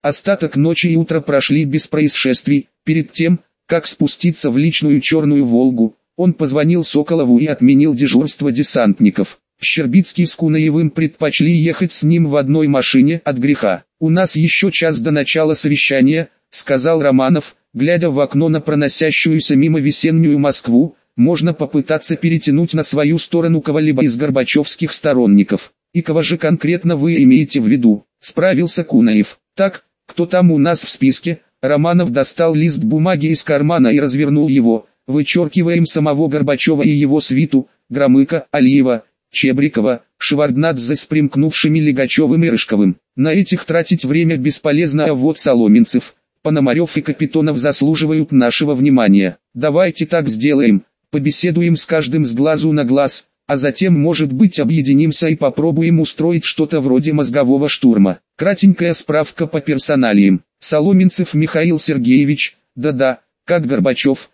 Остаток ночи и утра прошли без происшествий. Перед тем, как спуститься в личную Черную Волгу, он позвонил Соколову и отменил дежурство десантников. Щербицкий с Кунаевым предпочли ехать с ним в одной машине от греха. «У нас еще час до начала совещания», — сказал Романов, глядя в окно на проносящуюся мимо весеннюю Москву. «Можно попытаться перетянуть на свою сторону кого-либо из горбачевских сторонников». «И кого же конкретно вы имеете в виду?» — справился Кунаев. «Так, кто там у нас в списке?» Романов достал лист бумаги из кармана и развернул его. «Вычеркиваем самого Горбачева и его свиту, Громыка, Алиева, Чебрикова, Шеварднадзе с примкнувшими Лигачевым и Рыжковым. На этих тратить время бесполезно, а вот Соломенцев, Пономарев и Капитонов заслуживают нашего внимания. Давайте так сделаем, побеседуем с каждым с глазу на глаз, а затем, может быть, объединимся и попробуем устроить что-то вроде мозгового штурма». Кратенькая справка по персоналиям. Соломенцев Михаил Сергеевич, да-да, как Горбачев,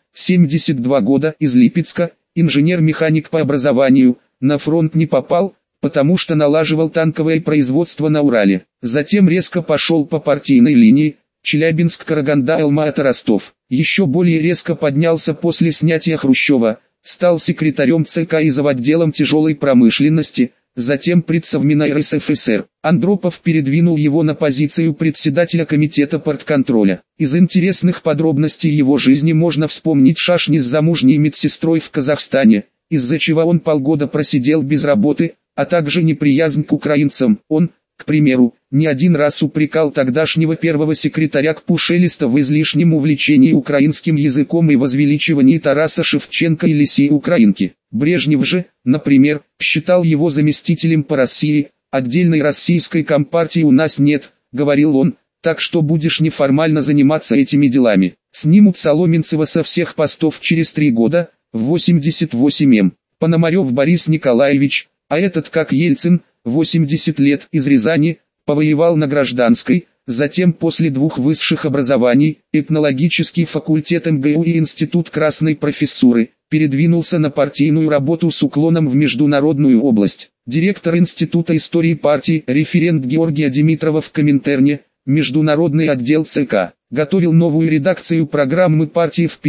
72 года, из Липецка, инженер-механик по образованию, на фронт не попал, потому что налаживал танковое производство на Урале. Затем резко пошел по партийной линии, Челябинск, Караганда, Алма-Ата, Ростов. Еще более резко поднялся после снятия Хрущева, стал секретарем ЦК и завотделом тяжелой промышленности, затем предсовмина РСФСР. Андропов передвинул его на позицию председателя комитета партконтроля. Из интересных подробностей его жизни можно вспомнить шашни с замужней медсестрой в Казахстане, из-за чего он полгода просидел без работы, а также неприязнь к украинцам. Он, к примеру, не один раз упрекал тогдашнего первого секретаря Кпушелиста в излишнем увлечении украинским языком и возвеличивании Тараса Шевченко и Лисии Украинки. Брежнев же, например, считал его заместителем по России. «Отдельной российской компартии у нас нет», — говорил он, «так что будешь неформально заниматься этими делами». Снимут Соломенцева со всех постов через 3 года, в 88-м. Пономарев Борис Николаевич, а этот как Ельцин, 80 лет, из Рязани, повоевал на гражданской, затем после 2 высших образований, этнологический факультет МГУ и институт красной профессуры, передвинулся на партийную работу с уклоном в международную область. Директор Института истории партии, референт Георгия Димитрова в Коминтерне, международный отдел ЦК, готовил новую редакцию программы партии в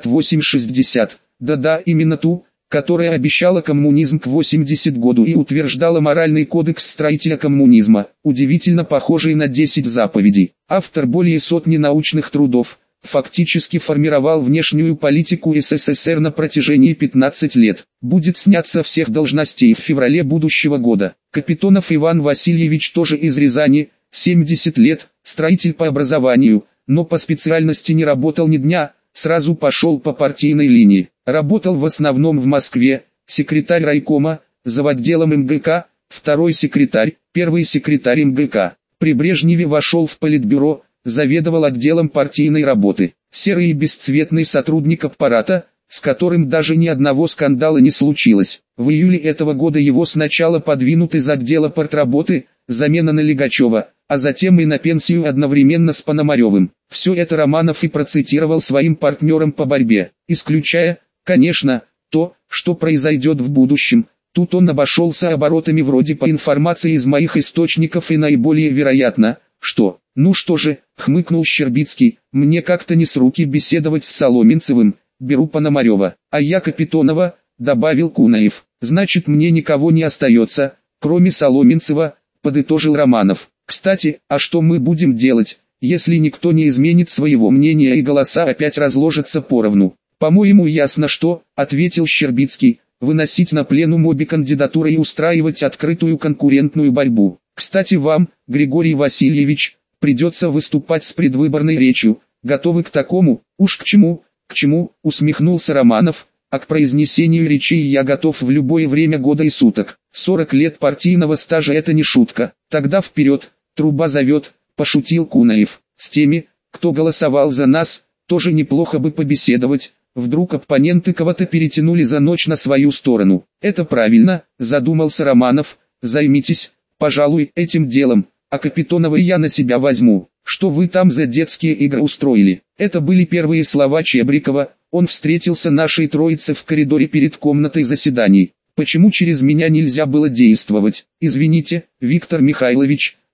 58-60, да-да, именно ту, которая обещала коммунизм к 80 году и утверждала моральный кодекс строителя коммунизма, удивительно похожий на 10 заповедей. Автор более сотни научных трудов, фактически формировал внешнюю политику СССР на протяжении 15 лет. Будет снят со всех должностей в феврале будущего года. Капитонов Иван Васильевич тоже из Рязани, 70 лет, строитель по образованию, но по специальности не работал ни дня, сразу пошел по партийной линии. Работал в основном в Москве, секретарь райкома, завотделом МГК, второй секретарь, первый секретарь МГК. При Брежневе вошел в политбюро, заведовал отделом партийной работы. Серый и бесцветный сотрудник аппарата, с которым даже ни одного скандала не случилось. В июле этого года его сначала подвинут из отдела партработы, замена на Лигачева, а затем и на пенсию одновременно с Пономаревым. Все это Романов и процитировал своим партнерам по борьбе, исключая, конечно, то, что произойдет в будущем. Тут он обошелся оборотами вроде «по информации из моих источников» и наиболее вероятно, что... «Ну что же», — хмыкнул Щербицкий, — «мне как-то не с руки беседовать с Соломенцевым, беру Пономарева, а я Капитонова», — добавил Кунаев. «Значит, мне никого не остается, кроме Соломенцева», — подытожил Романов. «Кстати, а что мы будем делать, если никто не изменит своего мнения и голоса опять разложатся поровну?» «По-моему, ясно что», — ответил Щербицкий, — «выносить на пленум обе кандидатуры и устраивать открытую конкурентную борьбу. Кстати, вам, Григорий Васильевич, придется выступать с предвыборной речью. Готовы к такому?» «Уж к чему, усмехнулся Романов, «а к произнесению речей я готов в любое время года и суток. 40 лет партийного стажа — это не шутка. Тогда вперед, труба зовет», — пошутил Кунаев. «С теми, кто голосовал за нас, тоже неплохо бы побеседовать. Вдруг оппоненты кого-то перетянули за ночь на свою сторону». «Это правильно», — задумался Романов, — «займитесь, пожалуй, этим делом, а Капитонова я на себя возьму. Что вы там за детские игры устроили?» Это были первые слова Чебрикова. Он встретился нашей троице в коридоре перед комнатой заседаний. «Почему через меня нельзя было действовать? Извините, Виктор Михайлович,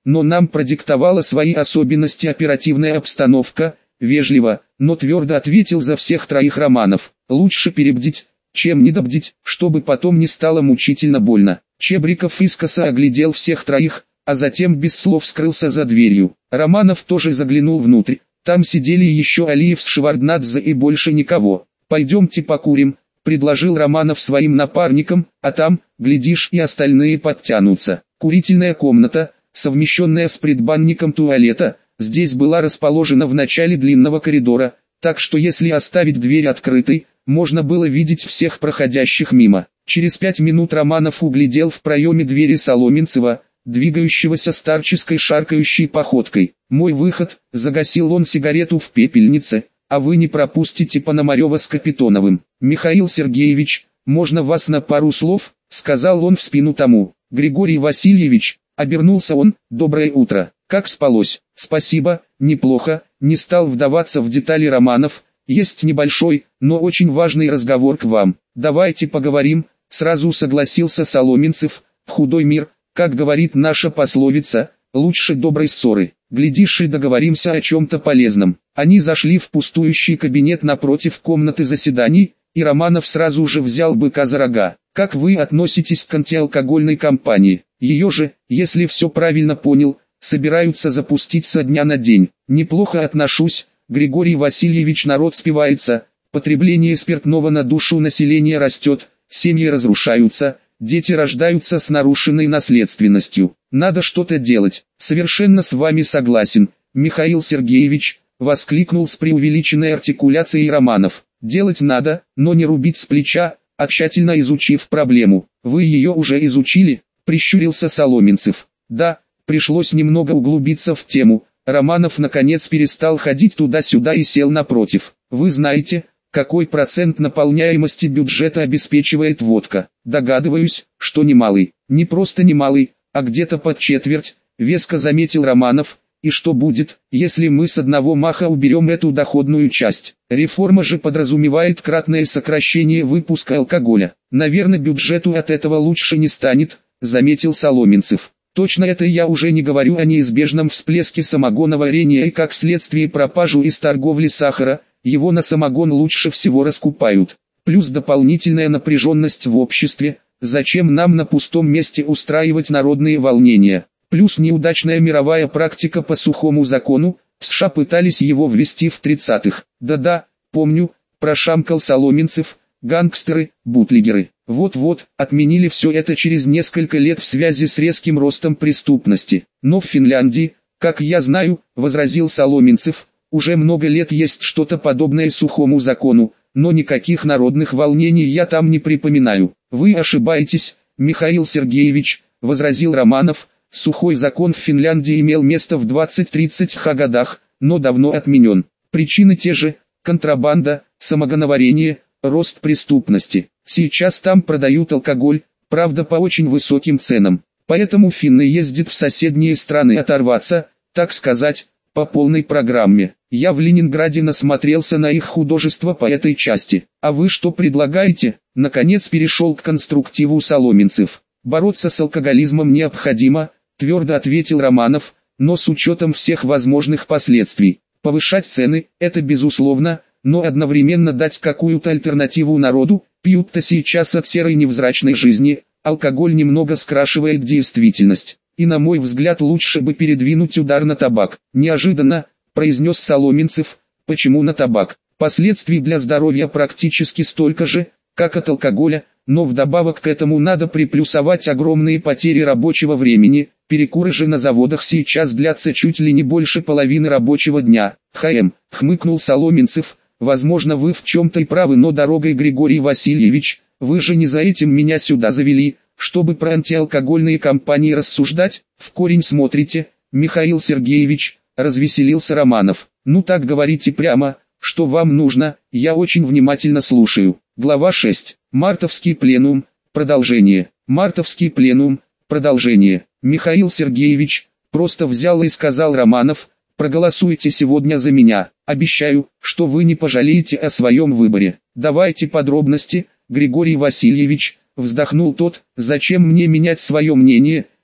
но нам продиктовала свои особенности оперативная обстановка. Вежливо, но твердо ответил за всех троих Романов. Лучше перебдить, чем недобдить, чтобы потом не стало мучительно больно. Чебриков искоса оглядел всех троих, а затем без слов скрылся за дверью. Романов тоже заглянул внутрь. Там сидели еще Алиев с Шеварднадзе и больше никого. «Пойдемте покурим», — предложил Романов своим напарникам, «а там, глядишь, и остальные подтянутся». Курительная комната, совмещенная с предбанником туалета, здесь была расположена в начале длинного коридора, так что если оставить дверь открытой, можно было видеть всех проходящих мимо. Через 5 минут Романов углядел в проеме двери Соломенцева, двигающегося старческой шаркающей походкой. «Мой выход», — загасил он сигарету в пепельнице, «а вы не пропустите Пономарева с Капитоновым». «Михаил Сергеевич, можно вас на пару слов?» — сказал он в спину тому. «Григорий Васильевич», — обернулся он, «доброе утро. Как спалось?» «Спасибо, неплохо», — не стал вдаваться в детали Романов. «Есть небольшой, но очень важный разговор к вам». «Давайте поговорим», — сразу согласился Соломенцев. «В худой мир, как говорит наша пословица, лучше доброй ссоры. Глядишь, и договоримся о чем-то полезном». Они зашли в пустующий кабинет напротив комнаты заседаний, и Романов сразу же взял быка за рога. «Как вы относитесь к антиалкогольной кампании? Ее же, если все правильно понял, собираются запустить со дня на день». «Неплохо отношусь, Григорий Васильевич, народ спивается, потребление спиртного на душу населения растет, семьи разрушаются, дети рождаются с нарушенной наследственностью. Надо что-то делать». «Совершенно с вами согласен, Михаил Сергеевич», — воскликнул с преувеличенной артикуляцией Романов. «Делать надо, но не рубить с плеча, а тщательно изучив проблему». «Вы ее уже изучили?» — прищурился Соломенцев. «Да, пришлось немного углубиться в тему». Романов наконец перестал ходить туда-сюда и сел напротив. «Вы знаете, какой процент наполняемости бюджета обеспечивает водка?» «Догадываюсь, что немалый». «Не просто немалый, а где-то под четверть», — веско заметил Романов. «И что будет, если мы с одного маха уберем эту доходную часть? Реформа же подразумевает кратное сокращение выпуска алкоголя. Наверное, бюджету от этого лучше не станет», — заметил Соломенцев. «Точно, это я уже не говорю о неизбежном всплеске самогоноварения и как следствие пропажу из торговли сахара, его на самогон лучше всего раскупают. Плюс дополнительная напряженность в обществе, зачем нам на пустом месте устраивать народные волнения? Плюс неудачная мировая практика по сухому закону, в США пытались его ввести в 30-х. Да-да, помню, прошамкал Соломенцев, гангстеры, бутлегеры. Вот-вот, отменили все это через несколько лет в связи с резким ростом преступности. Но в Финляндии, как я знаю, возразил Соломенцев, уже много лет есть что-то подобное сухому закону, но никаких народных волнений я там не припоминаю. Вы ошибаетесь, Михаил Сергеевич, возразил Романов. Сухой закон в Финляндии имел место в 20-30 годах, но давно отменен. Причины те же: контрабанда, самогоноварение, рост преступности. Сейчас там продают алкоголь, правда по очень высоким ценам. Поэтому финны ездят в соседние страны оторваться, так сказать, по полной программе. Я в Ленинграде насмотрелся на их художество по этой части. А вы что предлагаете? Наконец перешел к конструктиву Соломенцев. Бороться с алкоголизмом необходимо, твердо ответил Романов, но с учетом всех возможных последствий. Повышать цены – это безусловно, но одновременно дать какую-то альтернативу народу. Пьют-то сейчас от серой невзрачной жизни, алкоголь немного скрашивает действительность. И на мой взгляд лучше бы передвинуть удар на табак. Неожиданно, произнес Соломенцев. Почему на табак? Последствий для здоровья практически столько же, как от алкоголя, но вдобавок к этому надо приплюсовать огромные потери рабочего времени. Перекуры же на заводах сейчас длятся чуть ли не больше половины рабочего дня. Хмыкнул Соломенцев. Возможно, вы в чем-то и правы, но дорогой, Григорий Васильевич, вы же не за этим меня сюда завели, чтобы про антиалкогольные кампании рассуждать. В корень смотрите, Михаил Сергеевич, развеселился Романов. Ну так говорите прямо, что вам нужно, я очень внимательно слушаю. Глава 6. Мартовский пленум, продолжение. Мартовский пленум, продолжение. Михаил Сергеевич, просто взял и сказал Романов, проголосуйте сегодня за меня, обещаю, что вы не пожалеете о своем выборе. Давайте подробности, Григорий Васильевич, вздохнул тот. Зачем мне менять свое мнение,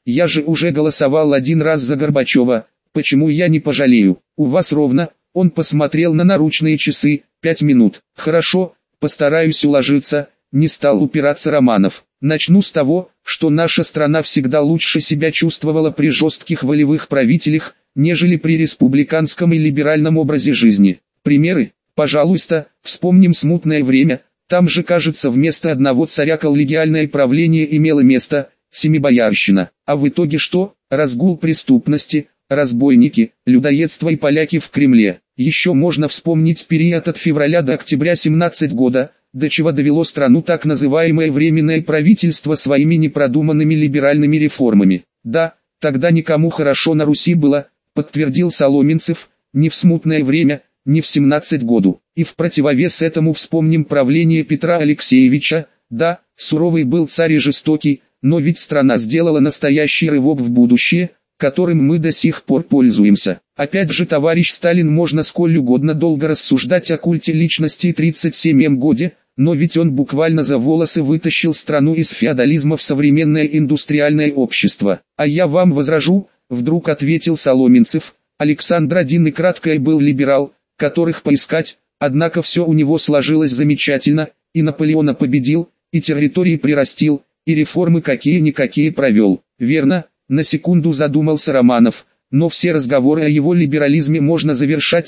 я же уже голосовал один раз за Горбачева, почему я не пожалею? У вас ровно, он посмотрел на наручные часы, 5 минут. Хорошо, постараюсь уложиться, не стал упираться Романов. Начну с того, что наша страна всегда лучше себя чувствовала при жестких волевых правителях, нежели при республиканском и либеральном образе жизни. Примеры? Пожалуйста, вспомним смутное время, там же, кажется, вместо одного царя коллегиальное правление имело место, семибоярщина. А в итоге что? Разгул преступности, разбойники, людоедство и поляки в Кремле. Еще можно вспомнить период от февраля до октября 17 года, до чего довело страну так называемое Временное правительство своими непродуманными либеральными реформами. Да, тогда никому хорошо на Руси было, подтвердил Соломенцев, не в смутное время, не в 17 году. И в противовес этому вспомним правление Петра Алексеевича. Да, суровый был царь и жестокий, но ведь страна сделала настоящий рывок в будущее, которым мы до сих пор пользуемся. Опять же, товарищ Сталин, можно сколь угодно долго рассуждать о культе личности 37 годе, но ведь он буквально за волосы вытащил страну из феодализма в современное индустриальное общество. А я вам возражу, вдруг ответил Соломенцев, Александр I и краткое был либерал, которых поискать, однако все у него сложилось замечательно, и Наполеона победил, и территории прирастил, и реформы какие-никакие провел. Верно, на секунду задумался Романов, но все разговоры о его либерализме можно завершать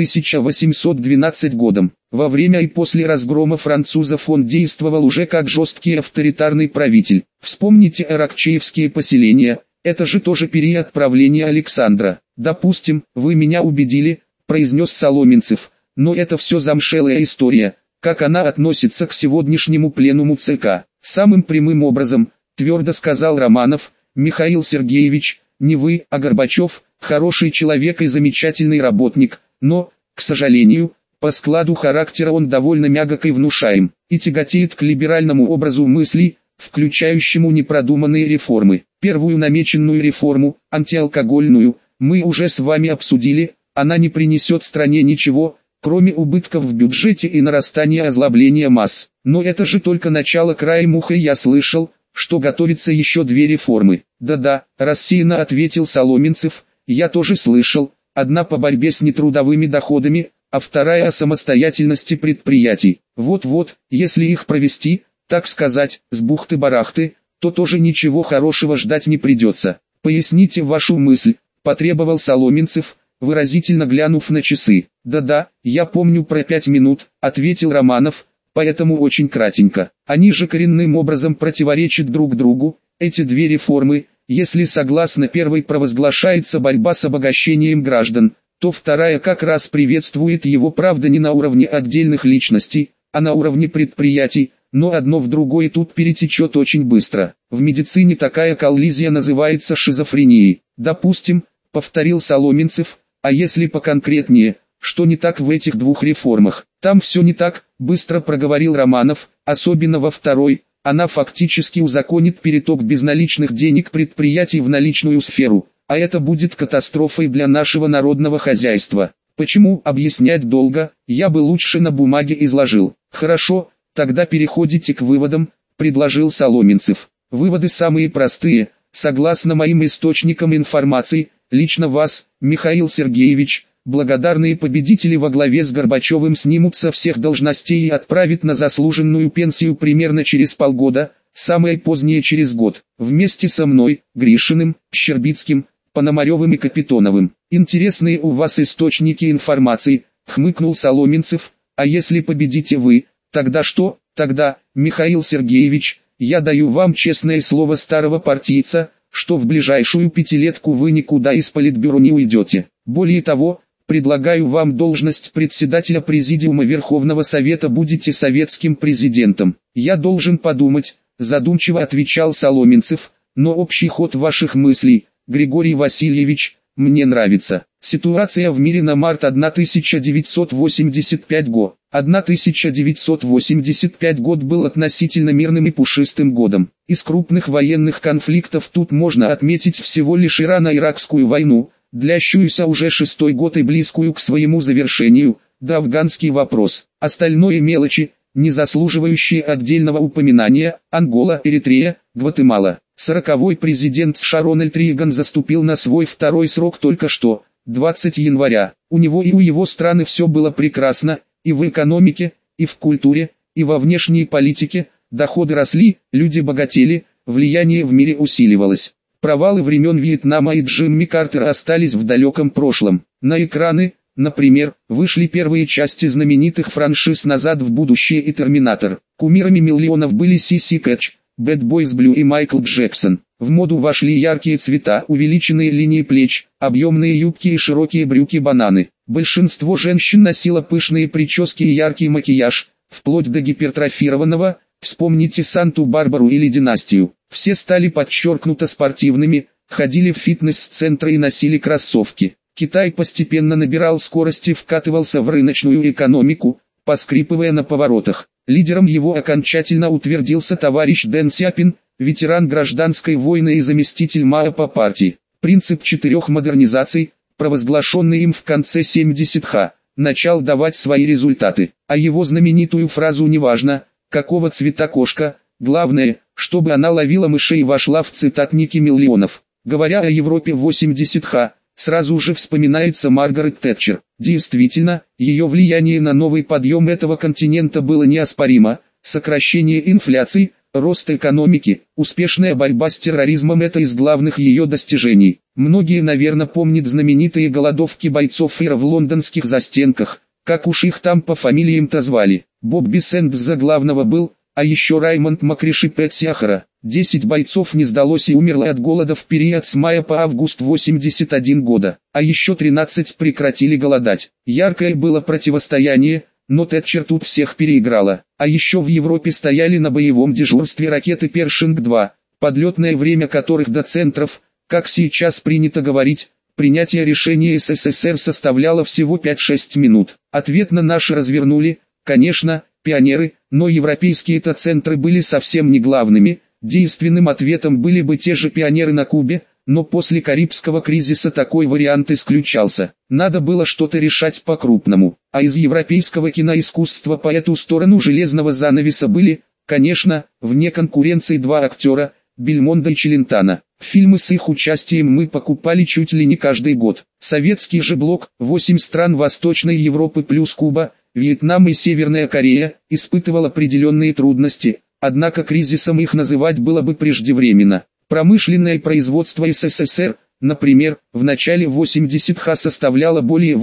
1812 годом. Во время и после разгрома французов он действовал уже как жесткий авторитарный правитель. Вспомните аракчеевские поселения, это же тоже период правления Александра. Допустим, вы меня убедили, произнес Соломенцев, но это все замшелая история. Как она относится к сегодняшнему пленуму ЦК? Самым прямым образом, твердо сказал Романов, Михаил Сергеевич, не вы, а Горбачев, хороший человек и замечательный работник, но, к сожалению, по складу характера он довольно мягок и внушаем, и тяготеет к либеральному образу мыслей, включающему непродуманные реформы. Первую намеченную реформу, антиалкогольную, мы уже с вами обсудили, она не принесет стране ничего, кроме убытков в бюджете и нарастания озлобления масс. Но это же только начало, краем уха я слышал, что готовится еще 2 реформы. Да-да, рассеянно ответил Соломенцев, я тоже слышал, одна по борьбе с нетрудовыми доходами, а вторая о самостоятельности предприятий. Вот-вот, если их провести, так сказать, с бухты-барахты, то тоже ничего хорошего ждать не придется. Поясните вашу мысль, потребовал Соломенцев, выразительно глянув на часы. Да-да, я помню про 5 минут, ответил Романов, поэтому очень кратенько. Они же коренным образом противоречат друг другу, эти 2 реформы. Если согласно первой провозглашается борьба с обогащением граждан, то вторая как раз приветствует его, правда, не на уровне отдельных личностей, а на уровне предприятий, но одно в другое тут перетечет очень быстро. В медицине такая коллизия называется шизофренией. Допустим, повторил Соломенцев, а если поконкретнее, что не так в этих 2 реформах? Там все не так, быстро проговорил Романов, особенно во второй. Она фактически узаконит переток безналичных денег предприятий в наличную сферу, а это будет катастрофой для нашего народного хозяйства. Почему, объяснять долго, я бы лучше на бумаге изложил. Хорошо, тогда переходите к выводам, предложил Соломенцев. Выводы самые простые, согласно моим источникам информации, лично вас, Михаил Сергеевич, благодарные победители во главе с Горбачевым снимут со всех должностей и отправят на заслуженную пенсию примерно через полгода, самое позднее через год. Вместе со мной, Гришиным, Щербицким, Пономаревым и Капитоновым. Интересные у вас источники информации, хмыкнул Соломенцев, а если победите вы, тогда что? Тогда, Михаил Сергеевич, я даю вам честное слово старого партийца, что в ближайшую 5-летку вы никуда из политбюро не уйдете. Более того, предлагаю вам должность председателя Президиума Верховного Совета, будете советским президентом. Я должен подумать, задумчиво отвечал Соломенцев, но общий ход ваших мыслей, Григорий Васильевич, мне нравится. Ситуация в мире на март 1985 год. 1985 год был относительно мирным и пушистым годом. Из крупных военных конфликтов тут можно отметить всего лишь Ирано-Иракскую войну, длящуюся уже 6-й год и близкую к своему завершению, да афганский вопрос. Остальное мелочи, не заслуживающие отдельного упоминания, Ангола, Эритрея, Гватемала. 40-й президент США Рональд Рейган заступил на свой второй срок только что, 20 января. У него и у его страны все было прекрасно, и в экономике, и в культуре, и во внешней политике, доходы росли, люди богатели, влияние в мире усиливалось. Провалы времен Вьетнама и Джимми Картера остались в далеком прошлом. На экраны, например, вышли первые части знаменитых франшиз «Назад в будущее» и «Терминатор». Кумирами миллионов были Сиси Кэтч, Bad Boys Blue и Майкл Джексон. В моду вошли яркие цвета, увеличенные линии плеч, объемные юбки и широкие брюки-бананы. Большинство женщин носило пышные прически и яркий макияж, вплоть до гипертрофированного. Вспомните Санту-Барбару или Династию. Все стали подчеркнуто спортивными, ходили в фитнес-центры и носили кроссовки. Китай постепенно набирал скорость и вкатывался в рыночную экономику, поскрипывая на поворотах. Лидером его окончательно утвердился товарищ Дэн Сяопин, ветеран гражданской войны и заместитель Мао по партии. Принцип 4 модернизаций, провозглашенный им в конце 70-х, начал давать свои результаты. А его знаменитую фразу «неважно, какого цвета кошка, главное, чтобы она ловила мышей» вошла в цитатники миллионов. Говоря о Европе 80-х, сразу же вспоминается Маргарет Тэтчер. Действительно, ее влияние на новый подъем этого континента было неоспоримо. Сокращение инфляции, рост экономики, успешная борьба с терроризмом – это из главных ее достижений. Многие, наверное, помнят знаменитые голодовки бойцов ИРА в лондонских застенках, как уж их там по фамилиям-то звали. Бобби Сэндс за главного был, а еще Раймонд Макриш и Пэт Сиахара. 10 бойцов не сдалось и умерло от голода в период с мая по август 81 года, а еще 13 прекратили голодать. Яркое было противостояние, но Тэтчер тут всех переиграла. А еще в Европе стояли на боевом дежурстве ракеты Першинг-2, подлетное время которых до центров, как сейчас принято говорить, принятие решения СССР составляло всего 5-6 минут. Ответ на наши развернули, конечно, пионеры, но европейские-то центры были совсем не главными. Действенным ответом были бы те же пионеры на Кубе, но после Карибского кризиса такой вариант исключался. Надо было что-то решать по-крупному. А из европейского киноискусства по эту сторону железного занавеса были, конечно, вне конкуренции два актера, Бельмондо и Челентано. Фильмы с их участием мы покупали чуть ли не каждый год. Советский же блок, 8 стран Восточной Европы плюс Куба, Вьетнам и Северная Корея, испытывал определенные трудности. Однако кризисом их называть было бы преждевременно. Промышленное производство СССР, например, в начале 80-х составляло более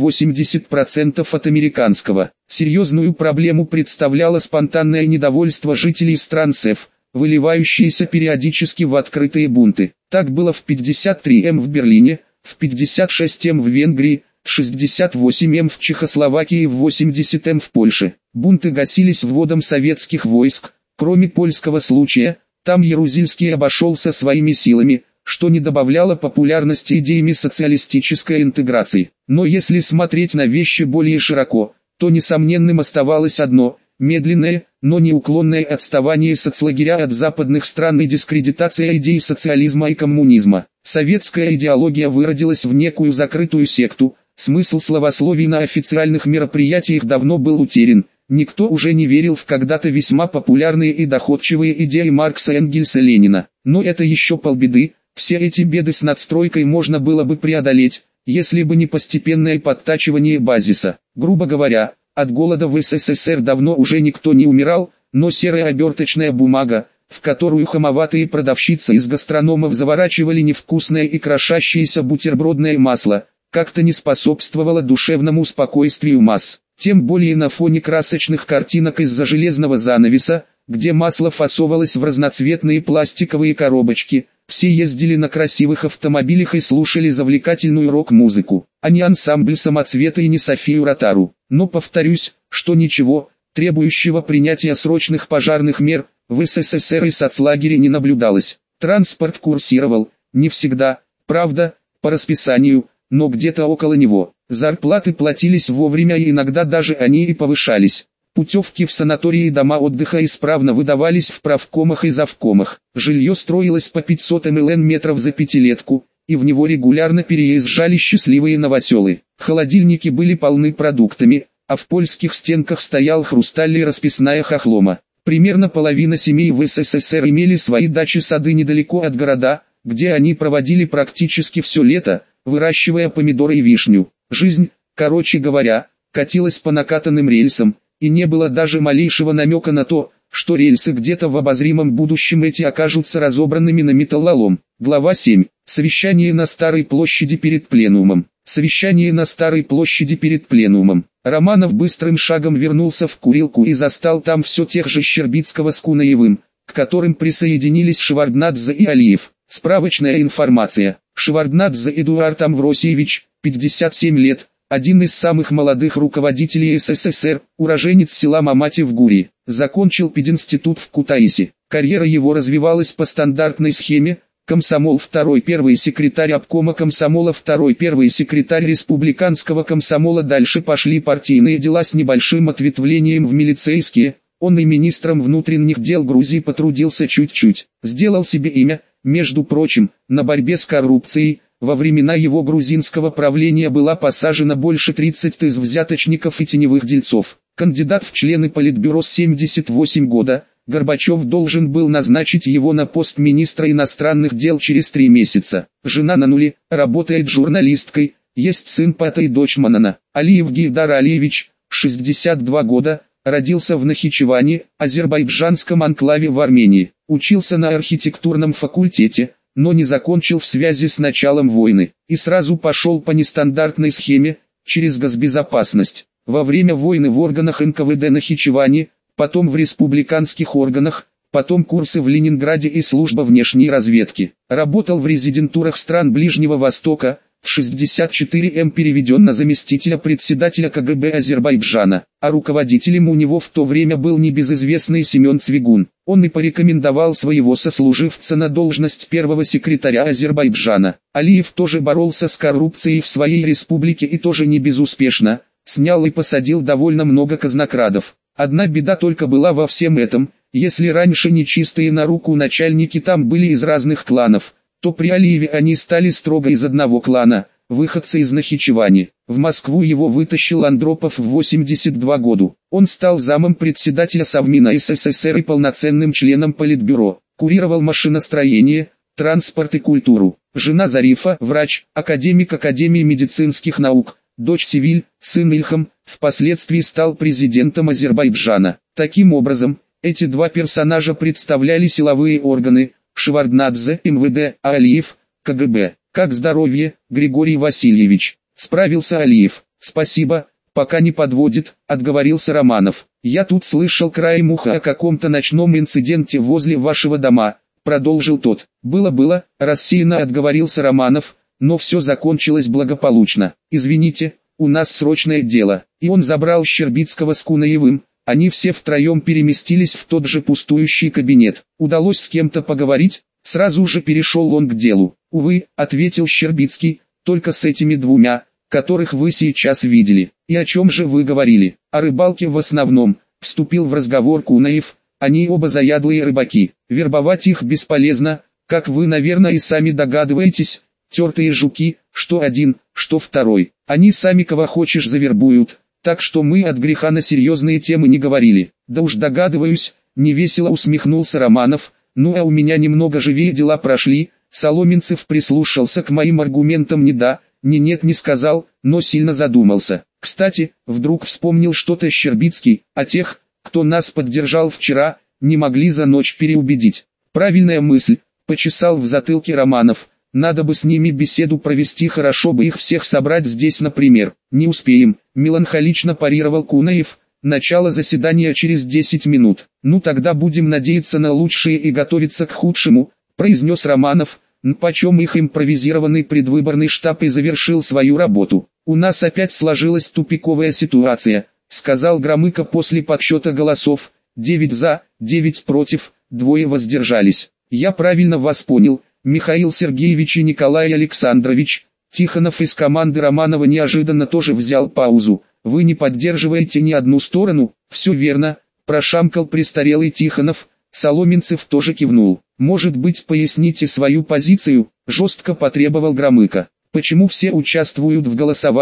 80% от американского. Серьезную проблему представляло спонтанное недовольство жителей стран СЭФ, выливающееся периодически в открытые бунты. Так было в 53-м в Берлине, в 56-м в Венгрии, в 68-м в Чехословакии и в 80-м в Польше. Бунты гасились вводом советских войск. Кроме польского случая, там Ярузельский обошелся своими силами, что не добавляло популярности идеями социалистической интеграции. Но если смотреть на вещи более широко, то несомненным оставалось одно – медленное, но неуклонное отставание соцлагеря от западных стран и дискредитация идей социализма и коммунизма. Советская идеология выродилась в некую закрытую секту, смысл словословий на официальных мероприятиях давно был утерян. Никто уже не верил в когда-то весьма популярные и доходчивые идеи Маркса, Энгельса, Ленина. Но это еще полбеды. Все эти беды с надстройкой можно было бы преодолеть, если бы не постепенное подтачивание базиса. Грубо говоря, от голода в СССР давно уже никто не умирал, но серая оберточная бумага, в которую хамоватые продавщицы из гастрономов заворачивали невкусное и крошащееся бутербродное масло, как-то не способствовала душевному спокойствию масс. Тем более на фоне красочных картинок из-за железного занавеса, где масло фасовалось в разноцветные пластиковые коробочки, все ездили на красивых автомобилях и слушали завлекательную рок-музыку, а не ансамбль «Самоцвета» и не Софию Ротару. Но повторюсь, что ничего, требующего принятия срочных пожарных мер, в СССР и соцлагере не наблюдалось. Транспорт курсировал, не всегда, правда, по расписанию, но где-то около него. Зарплаты платились вовремя и иногда даже они и повышались. Путевки в санатории и дома отдыха исправно выдавались в правкомах и завкомах. Жилье строилось по 500 млн за пятилетку, и в него регулярно переезжали счастливые новоселы. Холодильники были полны продуктами, а в польских стенках стоял хрусталь и расписная хохлома. Примерно половина семей в СССР имели свои дачи-сады недалеко от города, где они проводили практически все лето, выращивая помидоры и вишню. Жизнь, короче говоря, катилась по накатанным рельсам, и не было даже малейшего намека на то, что рельсы где-то в обозримом будущем эти окажутся разобранными на металлолом. Глава 7. Совещание на Старой площади перед пленумом. Совещание на Старой площади перед пленумом. Романов быстрым шагом вернулся в курилку и застал там все тех же Щербицкого с Кунаевым, к которым присоединились Шеварднадзе и Алиев. Справочная информация. Шеварднадзе Эдуард Амвросиевич, 57 лет, один из самых молодых руководителей СССР, уроженец села Мамати в Гурии. Закончил пединститут в Кутаиси. Карьера его развивалась по стандартной схеме: комсомол второй первый секретарь обкома комсомола второй первый секретарь республиканского комсомола. Дальше пошли партийные дела с небольшим ответвлением в милицейские. Он и министром внутренних дел Грузии потрудился чуть-чуть. Сделал себе имя, между прочим, на борьбе с коррупцией. Во времена его грузинского правления была посажена больше 30 тысяч взяточников и теневых дельцов. Кандидат в члены Политбюро с 78 года, Горбачев должен был назначить его на пост министра иностранных дел через 3 месяца. Жена на нуле, работает журналисткой, есть сын Пата и дочь Манана. Алиев Гейдар Алиевич, 62 года, родился в Нахичеване, азербайджанском анклаве в Армении. Учился на архитектурном факультете, но не закончил в связи с началом войны, и сразу пошел по нестандартной схеме, через госбезопасность. Во время войны в органах НКВД Нахичевани, потом в республиканских органах, потом курсы в Ленинграде и служба внешней разведки. Работал в резидентурах стран Ближнего Востока, в 64-м переведен на заместителя председателя КГБ Азербайджана, а руководителем у него в то время был небезызвестный Семен Цвигун. Он и порекомендовал своего сослуживца на должность первого секретаря Азербайджана. Алиев тоже боролся с коррупцией в своей республике и тоже не безуспешно, снял и посадил довольно много казнокрадов. Одна беда только была во всем этом: если раньше нечистые на руку начальники там были из разных кланов, то при Алиеве они стали строго из одного клана, выходцы из Нахичевани. В Москву его вытащил Андропов в 82 году. Он стал замом председателя Совмина СССР и полноценным членом Политбюро. Курировал машиностроение, транспорт и культуру. Жена Зарифа, врач, академик Академии медицинских наук, дочь Севиль, сын Ильхам, впоследствии стал президентом Азербайджана. Таким образом, эти два персонажа представляли силовые органы: Шеварднадзе, МВД, а Алиев, КГБ. «Как здоровье, Григорий Васильевич?» — справился Алиев. «Спасибо, пока не подводит», — отговорился Романов. «Я тут слышал краем уха о каком-то ночном инциденте возле вашего дома», — продолжил тот. «Было», — рассеянно отговорился Романов, но все закончилось благополучно. «Извините, у нас срочное дело». И он забрал Щербицкого с Кунаевым. Они все втроем переместились в тот же пустующий кабинет. «Удалось с кем-то поговорить?» Сразу же перешел он к делу. «Увы», — ответил Щербицкий, — «только с этими двумя, которых вы сейчас видели». «И о чем же вы говорили?» «О рыбалке в основном», — вступил в разговор Кунаев. «Они оба заядлые рыбаки. Вербовать их бесполезно, как вы, наверное, и сами догадываетесь. Тертые жуки, что один, что второй. Они сами кого хочешь завербуют. Так что мы от греха на серьезные темы не говорили». «Да уж догадываюсь», — невесело усмехнулся Романов. «Ну а у меня немного живее дела прошли». Соломенцев прислушался к моим аргументам: ни да, ни нет не сказал, но сильно задумался. «Кстати», вдруг вспомнил что-то Щербицкий, «а тех, кто нас поддержал вчера, не могли за ночь переубедить». «Правильная мысль», — почесал в затылке Романов. «Надо бы с ними беседу провести, хорошо бы их всех собрать здесь, например». «Не успеем», — меланхолично парировал Кунаев. «Начало заседания через 10 минут». «Ну тогда будем надеяться на лучшее и готовиться к худшему», — произнес Романов. Почем их импровизированный предвыборный штаб и завершил свою работу. «У нас опять сложилась тупиковая ситуация», — сказал Громыко после подсчета голосов. 9 за, 9 против, 2 воздержались. «Я правильно вас понял, Михаил Сергеевич и Николай Александрович?» Тихонов из команды Романова неожиданно тоже взял паузу. «Вы не поддерживаете ни одну сторону?» «Все верно», — прошамкал престарелый Тихонов. Соломенцев тоже кивнул. «Может быть, поясните свою позицию?» — жестко потребовал Громыко. «Почему все участвуют в голосовании,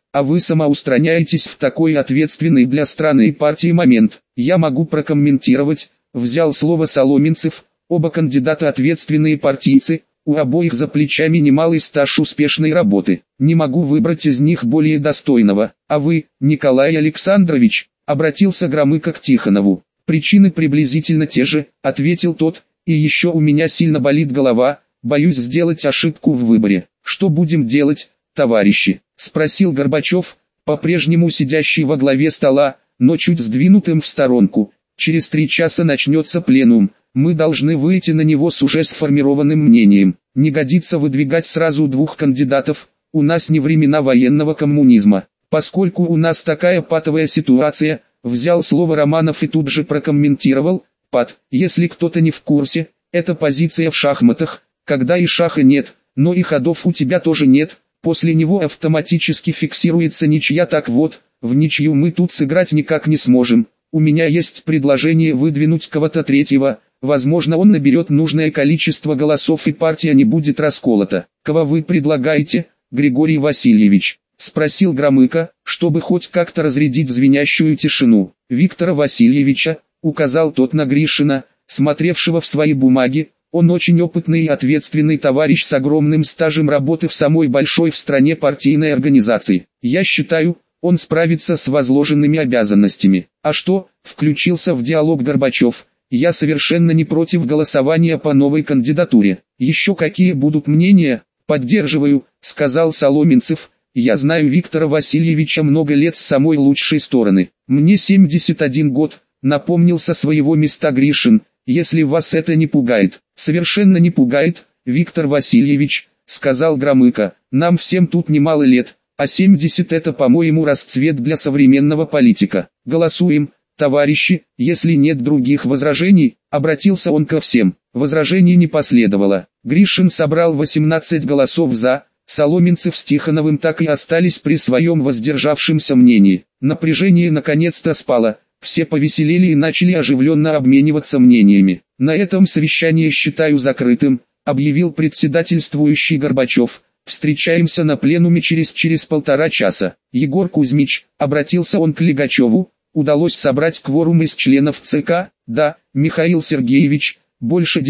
а вы самоустраняетесь в такой ответственный для страны и партии момент. Я могу прокомментировать, взял слово Соломенцев, оба кандидата ответственные партийцы, у обоих за плечами немалый стаж успешной работы. Не могу выбрать из них более достойного. А вы, Николай Александрович, обратился Громыко к Тихонову. Причины приблизительно те же, ответил тот, и еще у меня сильно болит голова, боюсь сделать ошибку в выборе. Что будем делать, товарищи? Спросил Горбачев, по-прежнему сидящий во главе стола, но чуть сдвинутым в сторонку. Через 3 часа начнется пленум, мы должны выйти на него с уже сформированным мнением. Не годится выдвигать сразу 2 кандидатов, у нас не времена военного коммунизма. Поскольку у нас такая патовая ситуация, взял слово Романов и тут же прокомментировал: «Пат, если кто-то не в курсе, это позиция в шахматах, когда и шаха нет, но и ходов у тебя тоже нет, после него автоматически фиксируется ничья, так вот, в ничью мы тут сыграть никак не сможем. У меня есть предложение выдвинуть кого-то третьего, возможно он наберет нужное количество голосов и партия не будет расколота». «Кого вы предлагаете, Григорий Васильевич?» — спросил Громыко, чтобы хоть как-то разрядить звенящую тишину. «Виктора Васильевича», — указал тот на Гришина, смотревшего в свои бумаги. «Он очень опытный и ответственный товарищ с огромным стажем работы в самой большой в стране партийной организации. Я считаю, он справится с возложенными обязанностями». «А что?» — включился в диалог Горбачев. «Я совершенно не против голосования по новой кандидатуре. Еще какие будут мнения?» «Поддерживаю», — сказал Соломенцев. «Я знаю Виктора Васильевича много лет с самой лучшей стороны. Мне 71 год», — напомнил со своего места Гришин. «Если вас это не пугает». «Совершенно не пугает, Виктор Васильевич», — сказал Громыко. «Нам всем тут немало лет, а 70 это, по-моему, расцвет для современного политика. Голосуем, товарищи, если нет других возражений», — обратился он ко всем. Возражений не последовало. Гришин собрал 18 голосов «за», Соломенцев с Тихоновым так и остались при своем воздержавшемся мнении. Напряжение наконец-то спало, все повеселели и начали оживленно обмениваться мнениями. «На этом совещание считаю закрытым», — объявил председательствующий Горбачев. «Встречаемся на пленуме через 1,5 часа». «Егор Кузьмич», — обратился он к Лигачеву, — «удалось собрать кворум из членов ЦК?» «Да, Михаил Сергеевич, больше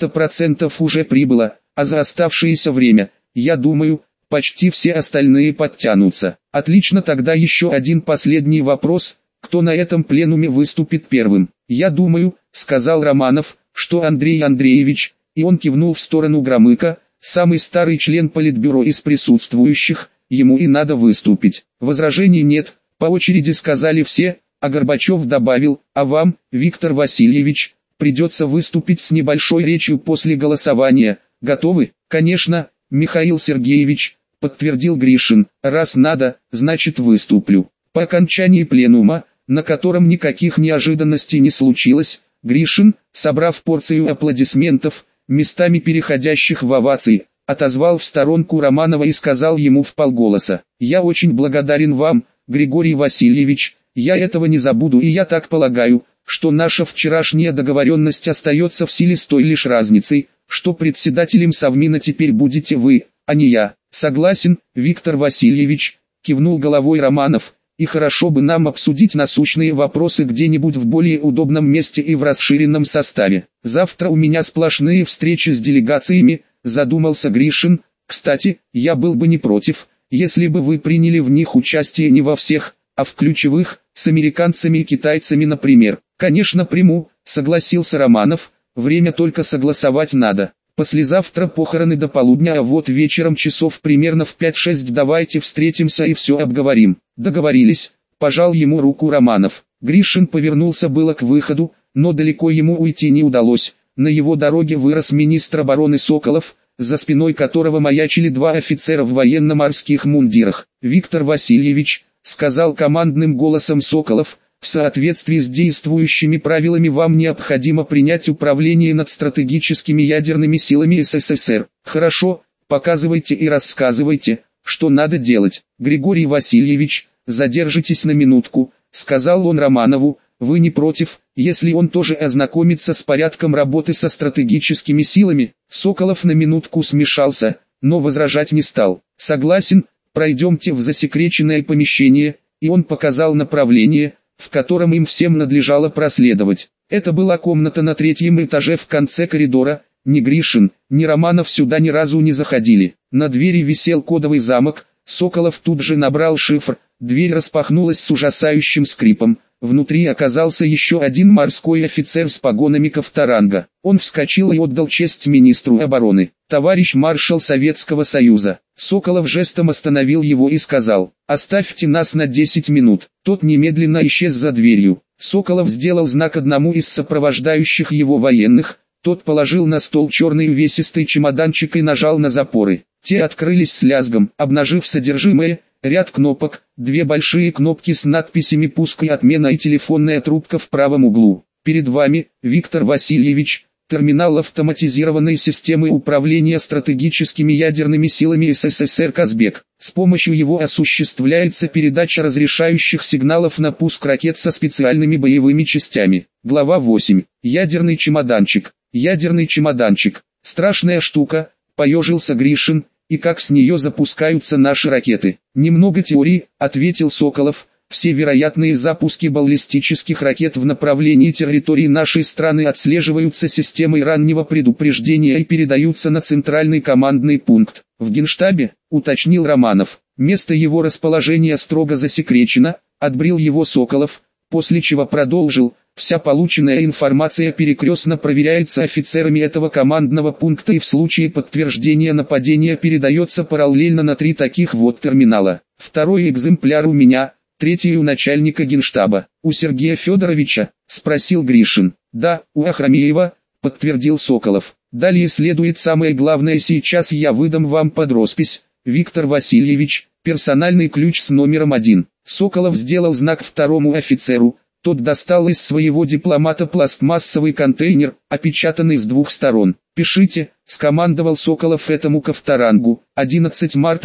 90% уже прибыло, а за оставшееся время, я думаю, почти все остальные подтянутся». «Отлично, тогда еще один последний вопрос. Кто на этом пленуме выступит первым?» «Я думаю», — сказал Романов, — «что Андрей Андреевич», и он кивнул в сторону Громыко, самый старый член политбюро из присутствующих, ему и надо выступить. Возражений нет, по очереди сказали все, а Горбачев добавил: «А вам, Виктор Васильевич, придется выступить с небольшой речью после голосования. Готовы?» «Конечно, Михаил Сергеевич», — подтвердил Гришин. «Раз надо, значит выступлю». По окончании пленума, на котором никаких неожиданностей не случилось, Гришин, собрав порцию аплодисментов, местами переходящих в овации, отозвал в сторонку Романова и сказал ему вполголоса: «Я очень благодарен вам, Григорий Васильевич, я этого не забуду, и я так полагаю, что наша вчерашняя договоренность остается в силе с той лишь разницей, что председателем Совмина теперь будете вы, а не я». «Согласен, Виктор Васильевич», — кивнул головой Романов. «И хорошо бы нам обсудить насущные вопросы где-нибудь в более удобном месте и в расширенном составе. Завтра у меня сплошные встречи с делегациями», — задумался Гришин. «Кстати, я был бы не против, если бы вы приняли в них участие не во всех, а в ключевых, с американцами и китайцами, например». «Конечно приму», — согласился Романов, — «время только согласовать надо. Послезавтра похороны до полудня, а вот вечером часов примерно в 5-6 давайте встретимся и все обговорим». «Договорились», — пожал ему руку Романов. Гришин повернулся было к выходу, но далеко ему уйти не удалось. На его дороге вырос министр обороны Соколов, за спиной которого маячили 2 офицера в военно-морских мундирах. «Виктор Васильевич», — сказал командным голосом Соколов, — «в соответствии с действующими правилами вам необходимо принять управление над стратегическими ядерными силами СССР». «Хорошо, показывайте и рассказывайте, что надо делать». «Григорий Васильевич, задержитесь на минутку», — сказал он Романову. «Вы не против, если он тоже ознакомится с порядком работы со стратегическими силами?» Соколов на минутку смешался, но возражать не стал. «Согласен», Пройдемте в засекреченное помещение, и он показал направление, в котором им всем надлежало проследовать. Это была комната на 3-м этаже в конце коридора. Ни Гришин, ни Романов сюда ни разу не заходили. На двери висел кодовый замок. Соколов тут же набрал шифр. Дверь распахнулась с ужасающим скрипом. Внутри оказался еще один морской офицер с погонами кавторанга. Он вскочил и отдал честь министру обороны. «Товарищ маршал Советского Союза». Соколов жестом остановил его и сказал: «Оставьте нас на 10 минут». Тот немедленно исчез за дверью. Соколов сделал знак одному из сопровождающих его военных. Тот положил на стол черный увесистый чемоданчик и нажал на запоры. Те открылись с лязгом, обнажив содержимое. Ряд кнопок, 2 большие кнопки с надписями «Пуск» и «Отмена» и телефонная трубка в правом углу. Перед вами, Виктор Васильевич, терминал автоматизированной системы управления стратегическими ядерными силами СССР «Казбек». С помощью его осуществляется передача разрешающих сигналов на пуск ракет со специальными боевыми частями. Глава 8. Ядерный чемоданчик. Ядерный чемоданчик. Страшная штука, поежился Гришин. И как с нее запускаются наши ракеты? Немного теории, ответил Соколов. Все вероятные запуски баллистических ракет в направлении территории нашей страны отслеживаются системой раннего предупреждения и передаются на центральный командный пункт. В Генштабе, уточнил Романов. Место его расположения строго засекречено, отбрил его Соколов, после чего продолжил. Вся полученная информация перекрестно проверяется офицерами этого командного пункта и в случае подтверждения нападения передается параллельно на 3 таких вот терминала. 2-й экземпляр у меня, 3-й у начальника Генштаба. У Сергея Федоровича? Спросил Гришин. Да, у Ахрамеева, подтвердил Соколов. Далее следует самое главное, сейчас я выдам вам под роспись. Виктор Васильевич, персональный ключ с номером 1. Соколов сделал знак 2-му офицеру. Тот достал из своего дипломата пластмассовый контейнер, опечатанный с 2 сторон. «Пишите», — скомандовал Соколов этому кавторангу. 11 марта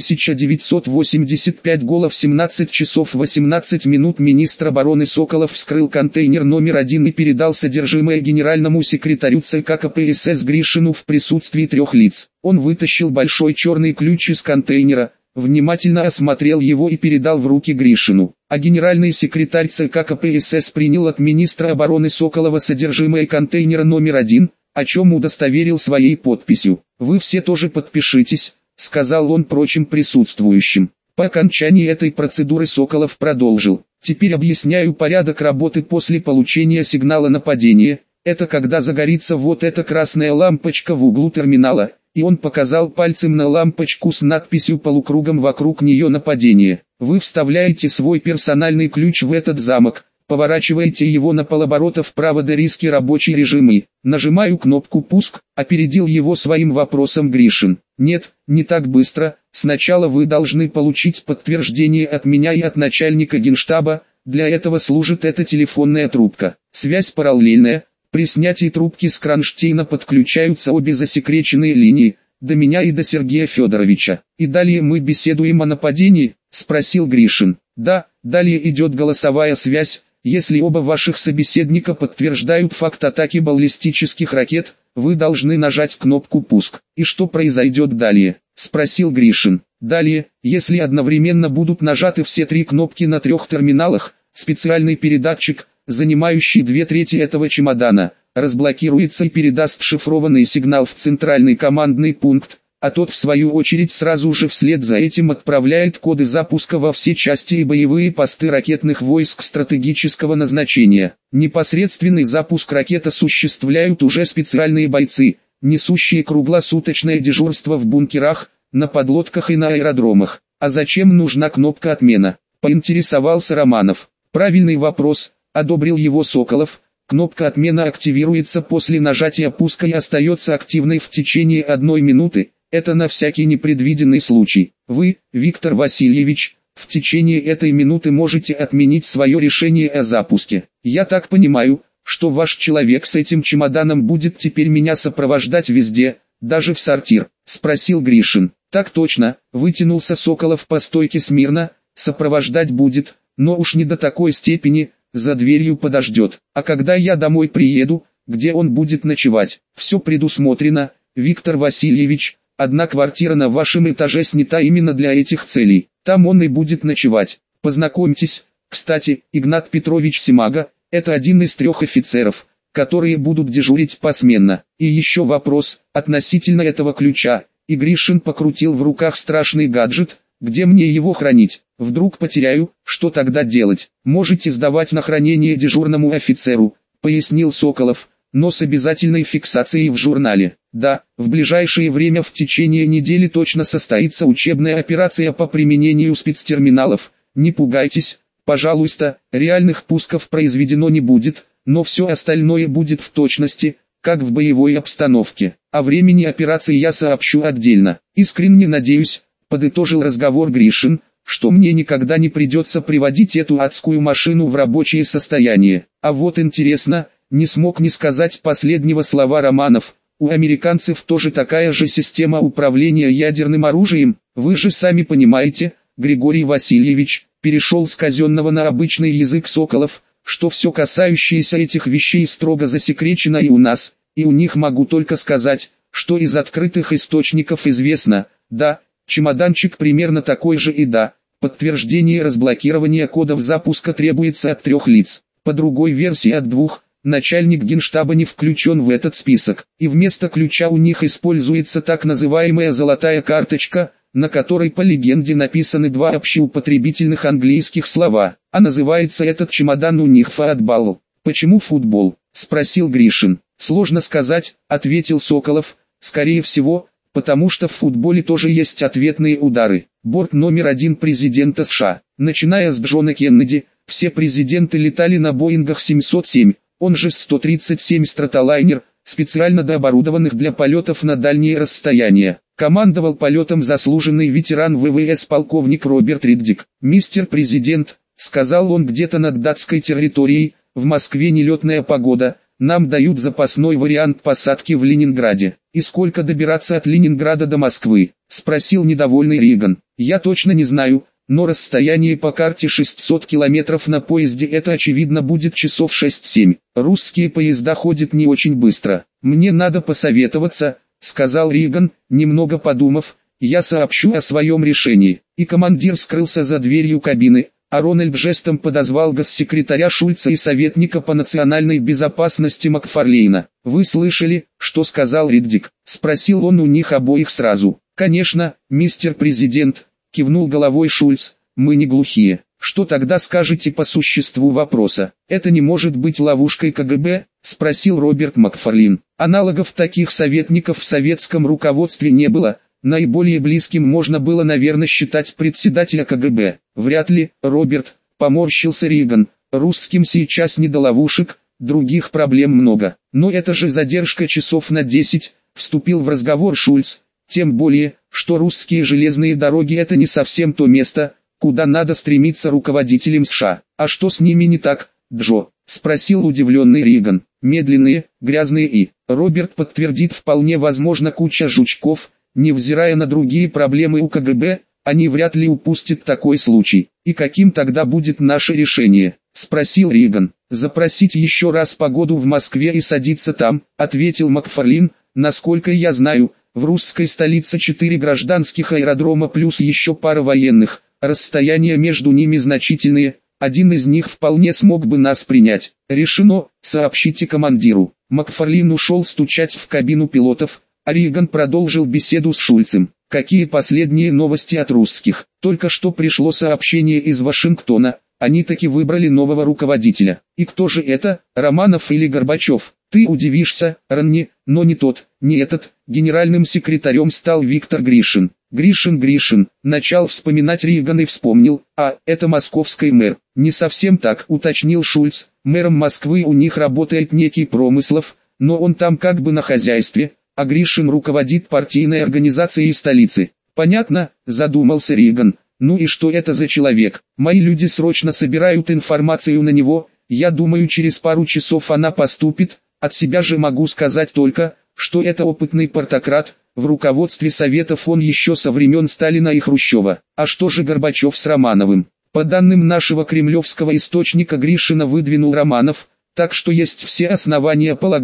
1985 голов 17 часов 18 минут. Министр обороны Соколов вскрыл контейнер номер 1 и передал содержимое генеральному секретарю ЦК КПСС Гришину в присутствии 3 лиц. Он вытащил большой черный ключ из контейнера, внимательно осмотрел его и передал в руки Гришину. А генеральный секретарь ЦК КПСС принял от министра обороны Соколова содержимое контейнера номер 1, о чем удостоверил своей подписью. «Вы все тоже подпишитесь», — сказал он прочим присутствующим. По окончании этой процедуры Соколов продолжил. «Теперь объясняю порядок работы после получения сигнала нападения. Это когда загорится вот эта красная лампочка в углу терминала». И он показал пальцем на лампочку с надписью полукругом вокруг нее «Нападение». Вы вставляете свой персональный ключ в этот замок, поворачиваете его на полоборота вправо до риски рабочий режим и нажимаю кнопку «Пуск», опередил его своим вопросом Гришин. Нет, не так быстро, сначала вы должны получить подтверждение от меня и от начальника Генштаба, для этого служит эта телефонная трубка. Связь параллельная. При снятии трубки с кронштейна подключаются обе засекреченные линии, до меня и до Сергея Федоровича. И далее мы беседуем о нападении, спросил Гришин. Да, далее идет голосовая связь, если оба ваших собеседника подтверждают факт атаки баллистических ракет, вы должны нажать кнопку «Пуск». И что произойдет далее? Спросил Гришин. Далее, если одновременно будут нажаты все 3 кнопки на 3 терминалах, специальный передатчик, занимающий 2/3 этого чемодана, разблокируется и передаст шифрованный сигнал в центральный командный пункт, а тот в свою очередь сразу же вслед за этим отправляет коды запуска во все части и боевые посты ракетных войск стратегического назначения. Непосредственный запуск ракет осуществляют уже специальные бойцы, несущие круглосуточное дежурство в бункерах, на подлодках и на аэродромах. А зачем нужна кнопка «Отмена»? Поинтересовался Романов. Правильный вопрос. Одобрил его Соколов. Кнопка «Отмена» активируется после нажатия пуска и остается активной в течение 1 минуты. Это на всякий непредвиденный случай. Вы, Виктор Васильевич, в течение этой минуты можете отменить свое решение о запуске. Я так понимаю, что ваш человек с этим чемоданом будет теперь меня сопровождать везде, даже в сортир, спросил Гришин. Так точно, вытянулся Соколов по стойке смирно, сопровождать будет, но уж не до такой степени. За дверью подождет. А когда я домой приеду, где он будет ночевать? Все предусмотрено, Виктор Васильевич, одна квартира на вашем этаже снята именно для этих целей. Там он и будет ночевать. Познакомьтесь, кстати, Игнат Петрович Симага, это один из 3 офицеров, которые будут дежурить посменно. И еще вопрос, относительно этого ключа. И Гришин покрутил в руках страшный гаджет, где мне его хранить? Вдруг потеряю, что тогда делать? Можете сдавать на хранение дежурному офицеру, пояснил Соколов, но с обязательной фиксацией в журнале. Да, в ближайшее время в течение недели точно состоится учебная операция по применению спецтерминалов. Не пугайтесь, пожалуйста, реальных пусков произведено не будет, но все остальное будет в точности, как в боевой обстановке. О времени операции я сообщу отдельно. Искренне надеюсь, подытожил разговор Гришин, что мне никогда не придется приводить эту адскую машину в рабочее состояние. А вот интересно, не смог не сказать последнего слова Романов. У американцев тоже такая же система управления ядерным оружием. Вы же сами понимаете, Григорий Васильевич, перешел с казенного на обычный язык Соколов, что все касающееся этих вещей строго засекречено и у нас, и у них. Могу только сказать, что из открытых источников известно, да, чемоданчик примерно такой же и да, подтверждение разблокирования кодов запуска требуется от 3 лиц, по другой версии от 2, начальник генштаба не включен в этот список, и вместо ключа у них используется так называемая золотая карточка, на которой по легенде написаны 2 общеупотребительных английских слова, а называется этот чемодан у них «футбол». «Почему футбол?» – спросил Гришин. «Сложно сказать», – ответил Соколов, – «скорее всего, потому что в футболе тоже есть ответные удары». Борт номер 1 президента США. Начиная с Джона Кеннеди, все президенты летали на Боингах 707, он же 137 стратолайнер, специально дооборудованных для полетов на дальние расстояния. Командовал полетом заслуженный ветеран ВВС полковник Роберт Риддик. «Мистер Президент», — сказал он где-то над датской территорией, — «в Москве нелетная погода, нам дают запасной вариант посадки в Ленинграде». «И сколько добираться от Ленинграда до Москвы?» — спросил недовольный Риган. «Я точно не знаю, но расстояние по карте 600 километров на поезде, это очевидно будет часов 6-7. Русские поезда ходят не очень быстро. Мне надо посоветоваться», — сказал Риган, немного подумав, — «я сообщу о своем решении». И командир скрылся за дверью кабины, а Рональд жестом подозвал госсекретаря Шульца и советника по национальной безопасности Макфарлейна. «Вы слышали, что сказал Риддик?» — спросил он у них обоих сразу. «Конечно, мистер Президент», — кивнул головой Шульц, — «мы не глухие». «Что тогда скажете по существу вопроса? Это не может быть ловушкой КГБ?» — спросил Роберт Макфарлин. «Аналогов таких советников в советском руководстве не было. Наиболее близким можно было, наверное, считать председателя КГБ». «Вряд ли, Роберт», — поморщился Риган. «Русским сейчас не до ловушек, других проблем много». «Но это же задержка часов на 10», — вступил в разговор Шульц. «Тем более, что русские железные дороги — это не совсем то место, куда надо стремиться руководителям США». «А что с ними не так, Джо?» — спросил удивленный Риган. «Медленные, грязные и...» Роберт подтвердит, вполне возможно, куча жучков. Невзирая на другие проблемы у КГБ, они вряд ли упустят такой случай. «И каким тогда будет наше решение?» — спросил Риган. «Запросить еще раз погоду в Москве и садиться там», — ответил Макфарлин. «Насколько я знаю, в русской столице 4 гражданских аэродрома плюс еще пара военных. Расстояния между ними значительные, один из них вполне смог бы нас принять». «Решено, сообщите командиру». Макфарлин ушел стучать в кабину пилотов, а Риган продолжил беседу с Шульцем. «Какие последние новости от русских?» «Только что пришло сообщение из Вашингтона, они таки выбрали нового руководителя». «И кто же это, Романов или Горбачев?» «Ты удивишься, Ранни, но не тот, не этот». Генеральным секретарем стал Виктор Гришин. Гришин, начал вспоминать Риган и вспомнил, это московский мэр. «Не совсем так», уточнил Шульц, «мэром Москвы у них работает некий Промыслов, но он там как бы на хозяйстве, а Гришин руководит партийной организацией столицы». «Понятно», задумался Риган. «Ну и что это за человек? Мои люди срочно собирают информацию на него, я думаю, через пару часов она поступит. От себя же могу сказать только, что это опытный партократ, в руководстве Советов он еще со времен Сталина и Хрущева». «А что же Горбачев с Романовым?» «По данным нашего кремлевского источника, Гришина выдвинул Романов, так что есть все основания полагать,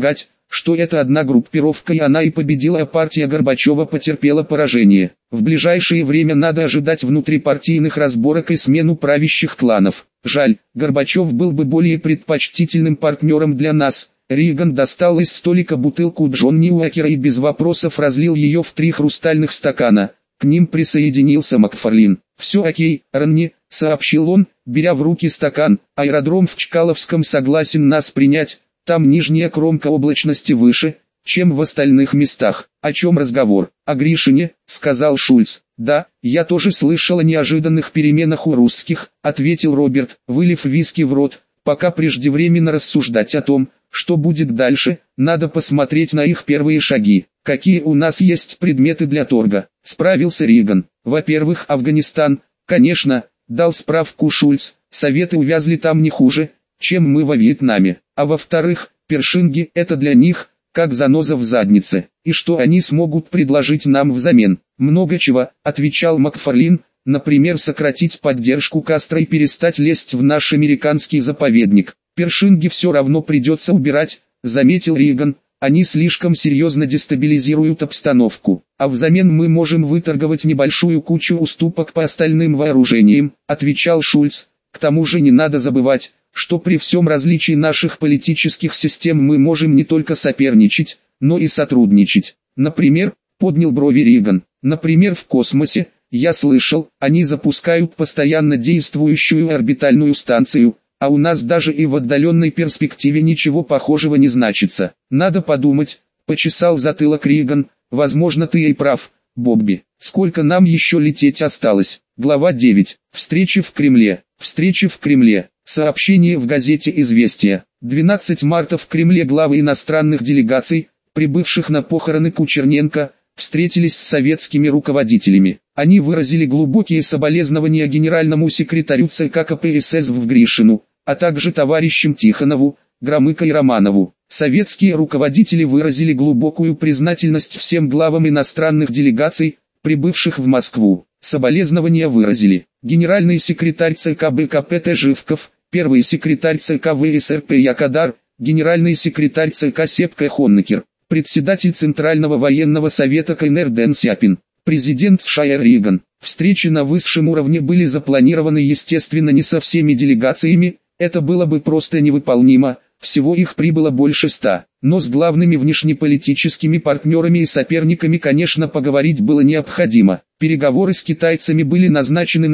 что это одна группировка и она и победила, а партия Горбачева потерпела поражение. В ближайшее время надо ожидать внутрипартийных разборок и смену правящих кланов. Жаль, Горбачев был бы более предпочтительным партнером для нас. Риган достал из столика бутылку Джонни Уокера и без вопросов разлил ее в 3 хрустальных стакана. К ним присоединился Макфарлин. «Все окей, Ронни», — сообщил он, беря в руки стакан. «Аэродром в Чкаловском согласен нас принять, там нижняя кромка облачности выше, чем в остальных местах». «О чем разговор?» «О Гришине», — сказал Шульц. «Да, я тоже слышал о неожиданных переменах у русских», — ответил Роберт, вылив виски в рот. «Пока преждевременно рассуждать о том, что будет дальше, надо посмотреть на их первые шаги. Какие у нас есть предметы для торга?» Справился Риган. «Во-первых, Афганистан, конечно», — дал справку Шульц, «советы увязли там не хуже, чем мы во Вьетнаме. А во-вторых, першинги — это для них, как заноза в заднице. И что они смогут предложить нам взамен?» «Много чего», — отвечал Макфарлин, «например, сократить поддержку Кастро и перестать лезть в наш американский заповедник». «Першинги все равно придется убирать», — заметил Риган. «Они слишком серьезно дестабилизируют обстановку, а взамен мы можем выторговать небольшую кучу уступок по остальным вооружениям», — отвечал Шульц. «К тому же не надо забывать, что при всем различии наших политических систем мы можем не только соперничать, но и сотрудничать. Например», — поднял брови Риган, «например в космосе, я слышал, они запускают постоянно действующую орбитальную станцию, а у нас даже и в отдаленной перспективе ничего похожего не значится. Надо подумать», — почесал затылок Риган. «Возможно, ты и прав, Бобби. Сколько нам еще лететь осталось?» Глава 9. Встреча в Кремле. Встреча в Кремле. Сообщение в газете «Известия». 12 марта в Кремле главы иностранных делегаций, прибывших на похороны Кучерненко, встретились с советскими руководителями. Они выразили глубокие соболезнования генеральному секретарю ЦК КПСС в Гришину, а также товарищам Тихонову, Громыко и Романову. Советские руководители выразили глубокую признательность всем главам иностранных делегаций, прибывших в Москву. Соболезнования выразили генеральный секретарь ЦК БКП Живков, первый секретарь ЦК ВСРП Якадар, генеральный секретарь ЦК Сепка Хоннекер, председатель Центрального военного совета КНР Дэн Сяпин, президент США Риган. Встречи на высшем уровне были запланированы естественно не со всеми делегациями, это было бы просто невыполнимо, всего их прибыло больше 100. Но с главными внешнеполитическими партнерами и соперниками, конечно, поговорить было необходимо. Переговоры с китайцами были назначены на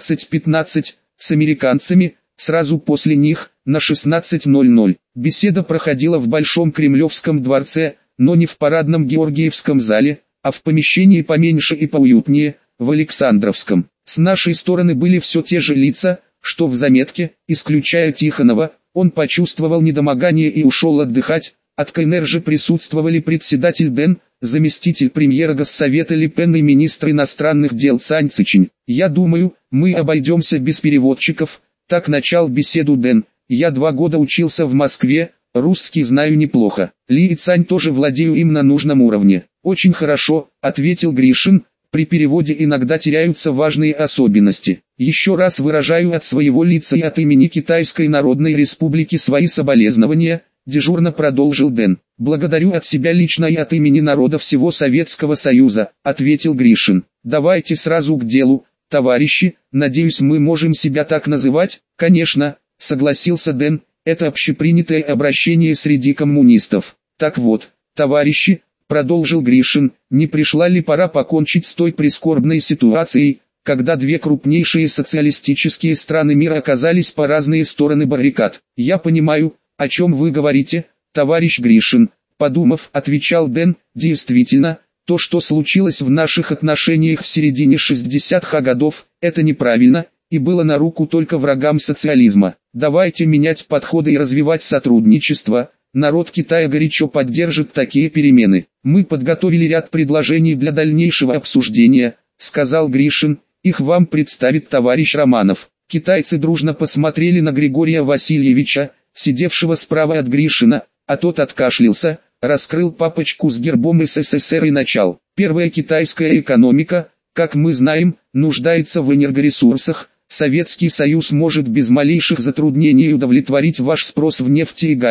15:15, с американцами, сразу после них, на 16:00. Беседа проходила в Большом Кремлевском дворце, но не в парадном Георгиевском зале, а в помещении поменьше и поуютнее, в Александровском. С нашей стороны были все те же лица, что в заметке, исключая Тихонова. Он почувствовал недомогание и ушел отдыхать. От КНР же присутствовали председатель Дэн, заместитель премьера Госсовета Ли Пен и министр иностранных дел Цань Цичинь. «Я думаю, мы обойдемся без переводчиков», — так начал беседу Дэн. «Я 2 года учился в Москве, русский знаю неплохо. Ли и Цань тоже владею им на нужном уровне». «Очень хорошо», — ответил Гришин. «При переводе иногда теряются важные особенности. Еще раз выражаю от своего лица и от имени Китайской Народной Республики свои соболезнования», — дежурно продолжил Дэн. «Благодарю от себя лично и от имени народа всего Советского Союза», — ответил Гришин. «Давайте сразу к делу, товарищи, надеюсь, мы можем себя так называть?» «Конечно», — согласился Дэн, — «это общепринятое обращение среди коммунистов». «Так вот, товарищи», — продолжил Гришин, — «не пришла ли пора покончить с той прискорбной ситуацией, когда 2 крупнейшие социалистические страны мира оказались по разные стороны баррикад?» «Я понимаю, о чем вы говорите, товарищ Гришин», — подумав, отвечал Дэн. «Действительно, то, что случилось в наших отношениях в середине 60-х годов, это неправильно, и было на руку только врагам социализма. Давайте менять подходы и развивать сотрудничество. Народ Китая горячо поддержит такие перемены. Мы подготовили ряд предложений для дальнейшего обсуждения», — сказал Гришин. «Их вам представит товарищ Романов». Китайцы дружно посмотрели на Григория Васильевича, сидевшего справа от Гришина, а тот откашлялся, раскрыл папочку с гербом СССР и начал. «Первая китайская экономика, как мы знаем, нуждается в энергоресурсах. Советский Союз может без малейших затруднений удовлетворить ваш спрос в нефти и газе.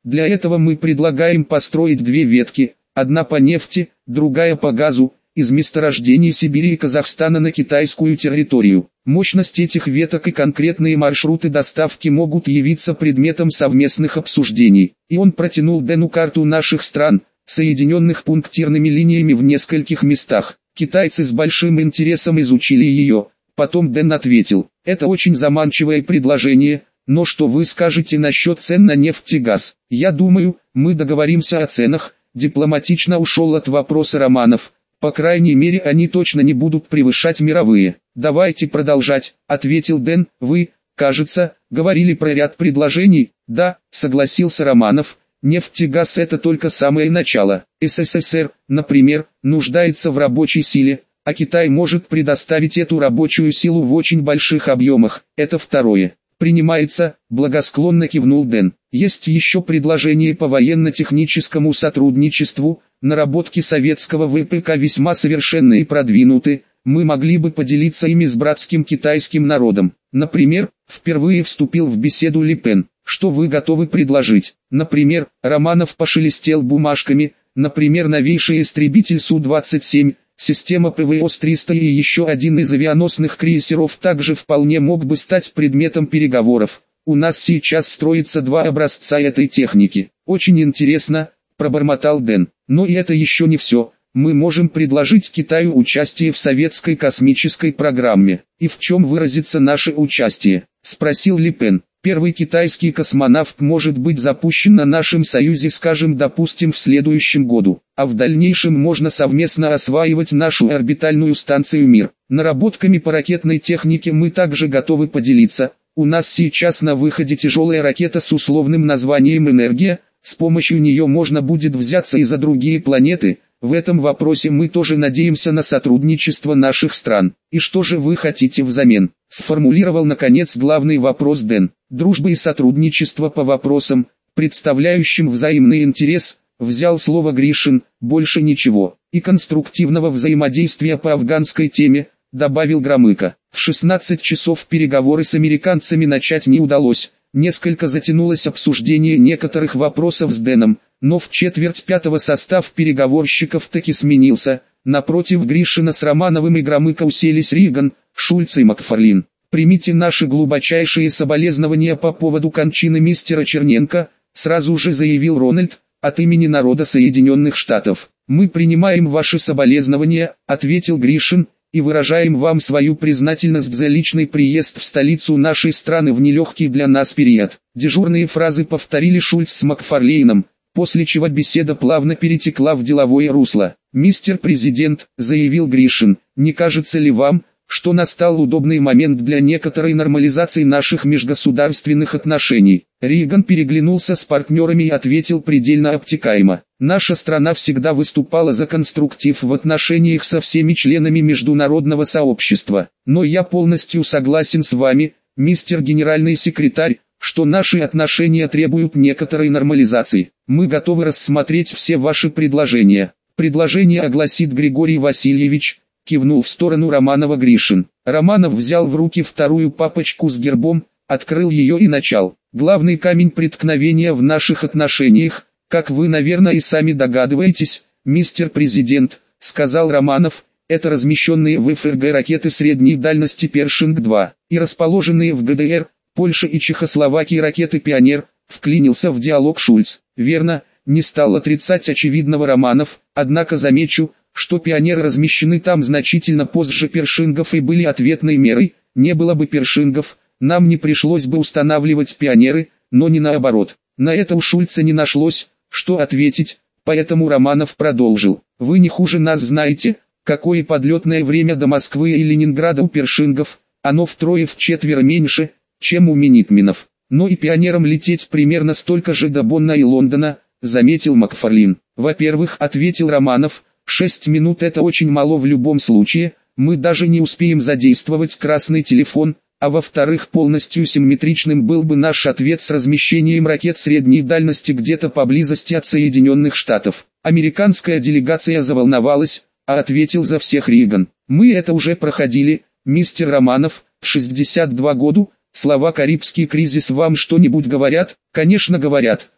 Для этого мы предлагаем построить две ветки, одна по нефти, другая по газу, из месторождений Сибири и Казахстана на китайскую территорию. Мощность этих веток и конкретные маршруты доставки могут явиться предметом совместных обсуждений. И он протянул Дэну карту наших стран, соединенных пунктирными линиями в нескольких местах. Китайцы с большим интересом изучили ее. Потом Дэн ответил: это очень заманчивое предложение, но что вы скажете насчет цен на нефть и газ? Я думаю, мы договоримся о ценах. Дипломатично ушел от вопроса Романов. По крайней мере, они точно не будут превышать мировые. Давайте продолжать, ответил Дэн. Вы, кажется, говорили про ряд предложений. Да, согласился Романов. Нефть и газ — это только самое начало. СССР, например, нуждается в рабочей силе, а Китай может предоставить эту рабочую силу в очень больших объемах. Это второе. Принимается, благосклонно кивнул Дэн. Есть еще предложения по военно-техническому сотрудничеству. Наработки советского ВПК весьма совершенны и продвинуты. Мы могли бы поделиться ими с братским китайским народом. Например, впервые вступил в беседу Ли Пен. Что вы готовы предложить? Например, Романов пошелестел бумажками. Например, новейший истребитель Су-27, система ПВО-300 и еще один из авианосных крейсеров также вполне мог бы стать предметом переговоров. У нас сейчас строится два образца этой техники. Очень интересно, пробормотал Дэн. Но и это еще не все. Мы можем предложить Китаю участие в советской космической программе. И в чем выразится наше участие? Спросил Ли Пен. Первый китайский космонавт может быть запущен на нашем союзе, скажем, допустим, в следующем году. А в дальнейшем можно совместно осваивать нашу орбитальную станцию «Мир». Наработками по ракетной технике мы также готовы поделиться. У нас сейчас на выходе тяжелая ракета с условным названием «Энергия». С помощью нее можно будет взяться и за другие планеты. В этом вопросе мы тоже надеемся на сотрудничество наших стран. И что же вы хотите взамен? Сформулировал наконец главный вопрос Дэн. Дружба и сотрудничество по вопросам, представляющим взаимный интерес, взял слово Гришин, больше ничего. И конструктивного взаимодействия по афганской теме, добавил Громыко. В 16 часов переговоры с американцами начать не удалось. Несколько затянулось обсуждение некоторых вопросов с Дэном, но в четверть пятого состав переговорщиков таки сменился. Напротив Гришина с Романовым и Громыко уселись Риган, Шульц и Макфарлин. «Примите наши глубочайшие соболезнования по поводу кончины мистера Черненко», сразу же заявил Рональд, от имени народа Соединенных Штатов. «Мы принимаем ваши соболезнования», ответил Гришин, «и выражаем вам свою признательность за личный приезд в столицу нашей страны в нелегкий для нас период». Дежурные фразы повторили Шульц с Макфарлейном, после чего беседа плавно перетекла в деловое русло. «Мистер Президент», заявил Гришин, «не кажется ли вам, что настал удобный момент для некоторой нормализации наших межгосударственных отношений?» Риган переглянулся с партнерами и ответил предельно обтекаемо. «Наша страна всегда выступала за конструктив в отношениях со всеми членами международного сообщества. Но я полностью согласен с вами, мистер генеральный секретарь, что наши отношения требуют некоторой нормализации. Мы готовы рассмотреть все ваши предложения». «Предложение огласит Григорий Васильевич», кивнул в сторону Романова Гришин. Романов взял в руки вторую папочку с гербом, открыл ее и начал. «Главный камень преткновения в наших отношениях, как вы, наверное, и сами догадываетесь, мистер Президент», сказал Романов, «это размещенные в ФРГ ракеты средней дальности Першинг-2 и расположенные в ГДР, Польше и Чехословакии ракеты «Пионер», вклинился в диалог Шульц. «Верно», не стал отрицать очевидного Романов, «однако замечу, что «Пионеры» размещены там значительно позже Першингов и были ответной мерой. Не было бы Першингов, нам не пришлось бы устанавливать «Пионеры», но не наоборот». На это у Шульца не нашлось, что ответить, поэтому Романов продолжил. «Вы не хуже нас знаете, какое подлетное время до Москвы и Ленинграда у Першингов, оно втрое-вчетверо меньше, чем у Минитменов. Но и «Пионерам» лететь примерно столько же до Бонна и Лондона», заметил Макфарлин. «Во-первых», ответил Романов, 6 минут это очень мало в любом случае, мы даже не успеем задействовать красный телефон, а во-вторых, полностью симметричным был бы наш ответ с размещением ракет средней дальности где-то поблизости от Соединенных Штатов. Американская делегация заволновалась, а ответил за всех Риган. «Мы это уже проходили, мистер Романов, в 62 года, слова «Карибский кризис» вам что-нибудь говорят?» «Конечно говорят»,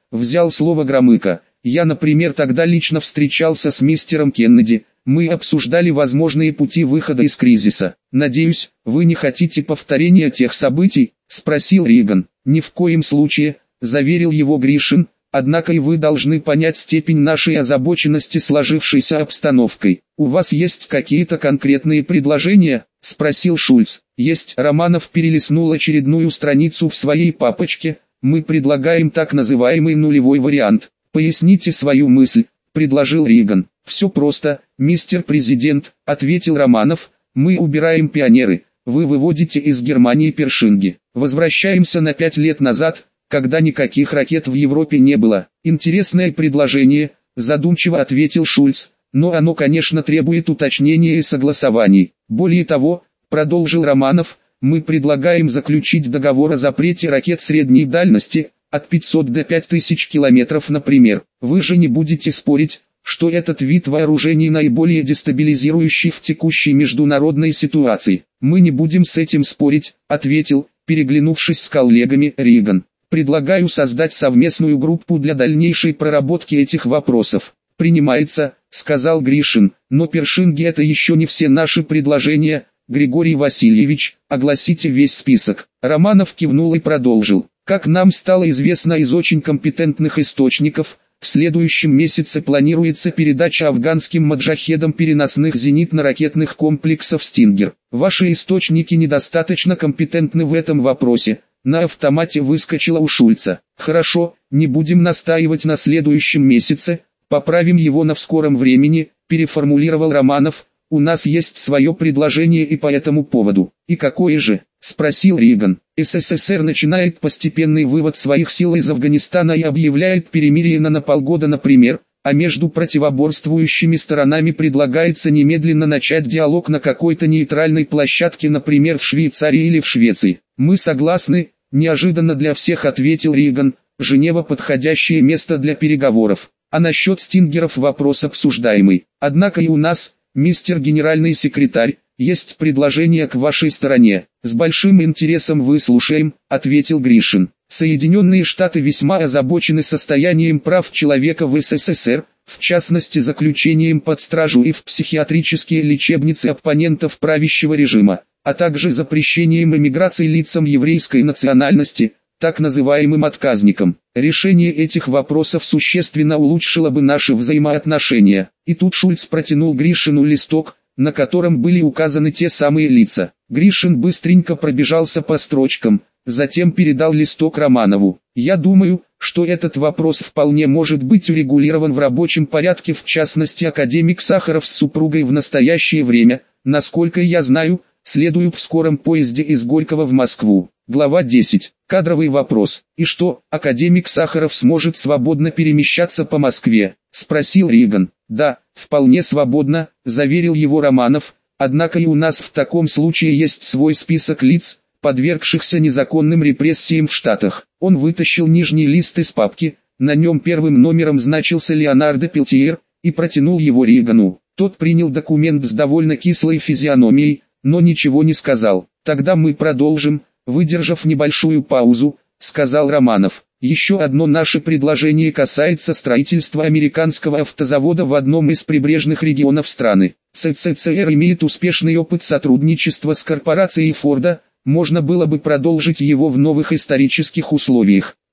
взял слово Громыко. Я, например, тогда лично встречался с мистером Кеннеди. Мы обсуждали возможные пути выхода из кризиса. Надеюсь, вы не хотите повторения тех событий? Спросил Риган. Ни в коем случае, заверил его Гришин. Однако и вы должны понять степень нашей озабоченности сложившейся обстановкой. У вас есть какие-то конкретные предложения? Спросил Шульц. Есть. Романов перелистнул очередную страницу в своей папочке. Мы предлагаем так называемый нулевой вариант. Поясните свою мысль, предложил Риган. Все просто, мистер президент, ответил Романов. Мы убираем пионеры. Вы выводите из Германии Першинги. Возвращаемся на 5 лет назад, когда никаких ракет в Европе не было. Интересное предложение, задумчиво ответил Шульц, но оно, конечно, требует уточнения и согласований. Более того, продолжил Романов, мы предлагаем заключить договор о запрете ракет средней дальности, от 500 до 5000 километров, например. Вы же не будете спорить, что этот вид вооружений наиболее дестабилизирующий в текущей международной ситуации. Мы не будем с этим спорить, ответил, переглянувшись с коллегами, Риган. Предлагаю создать совместную группу для дальнейшей проработки этих вопросов. Принимается, сказал Гришин, но Першинги это еще не все наши предложения. Григорий Васильевич, огласите весь список. Романов кивнул и продолжил. Как нам стало известно из очень компетентных источников, в следующем месяце планируется передача афганским маджахедам переносных зенитно-ракетных комплексов «Стингер». Ваши источники недостаточно компетентны в этом вопросе. На автомате выскочила у Шульца. Хорошо, не будем настаивать на следующем месяце, поправим его на в скором времени, переформулировал Романов. У нас есть свое предложение и по этому поводу. И какое же? Спросил Риган. СССР начинает постепенный вывод своих сил из Афганистана и объявляет перемирие на полгода, например, а между противоборствующими сторонами предлагается немедленно начать диалог на какой-то нейтральной площадке, например в Швейцарии или в Швеции. Мы согласны, неожиданно для всех ответил Риган. Женева подходящее место для переговоров. А насчет стингеров вопрос обсуждаемый. Однако и у нас, мистер генеральный секретарь, есть предложение к вашей стороне. С большим интересом выслушаем, ответил Гришин. Соединенные Штаты весьма озабочены состоянием прав человека в СССР, в частности заключением под стражу и в психиатрические лечебницы оппонентов правящего режима, а также запрещением эмиграции лицам еврейской национальности, так называемым отказникам. Решение этих вопросов существенно улучшило бы наши взаимоотношения. И тут Шульц протянул Гришину листок, на котором были указаны те самые лица. Гришин быстренько пробежался по строчкам, затем передал листок Романову. Я думаю, что этот вопрос вполне может быть урегулирован в рабочем порядке, в частности академик Сахаров с супругой в настоящее время, насколько я знаю, следуют в скором поезде из Горького в Москву. Глава 10. Кадровый вопрос. И что, академик Сахаров сможет свободно перемещаться по Москве? Спросил Риган. Да, вполне свободно, заверил его Романов, однако и у нас в таком случае есть свой список лиц, подвергшихся незаконным репрессиям в Штатах. Он вытащил нижний лист из папки, на нем первым номером значился Леонардо Пелтиер, и протянул его Ригану. Тот принял документ с довольно кислой физиономией, но ничего не сказал. Тогда мы продолжим, выдержав небольшую паузу, сказал Романов. Еще одно наше предложение касается строительства американского автозавода в одном из прибрежных регионов страны. СССР имеет успешный опыт сотрудничества с корпорацией Форда, можно было бы продолжить его в новых исторических условиях.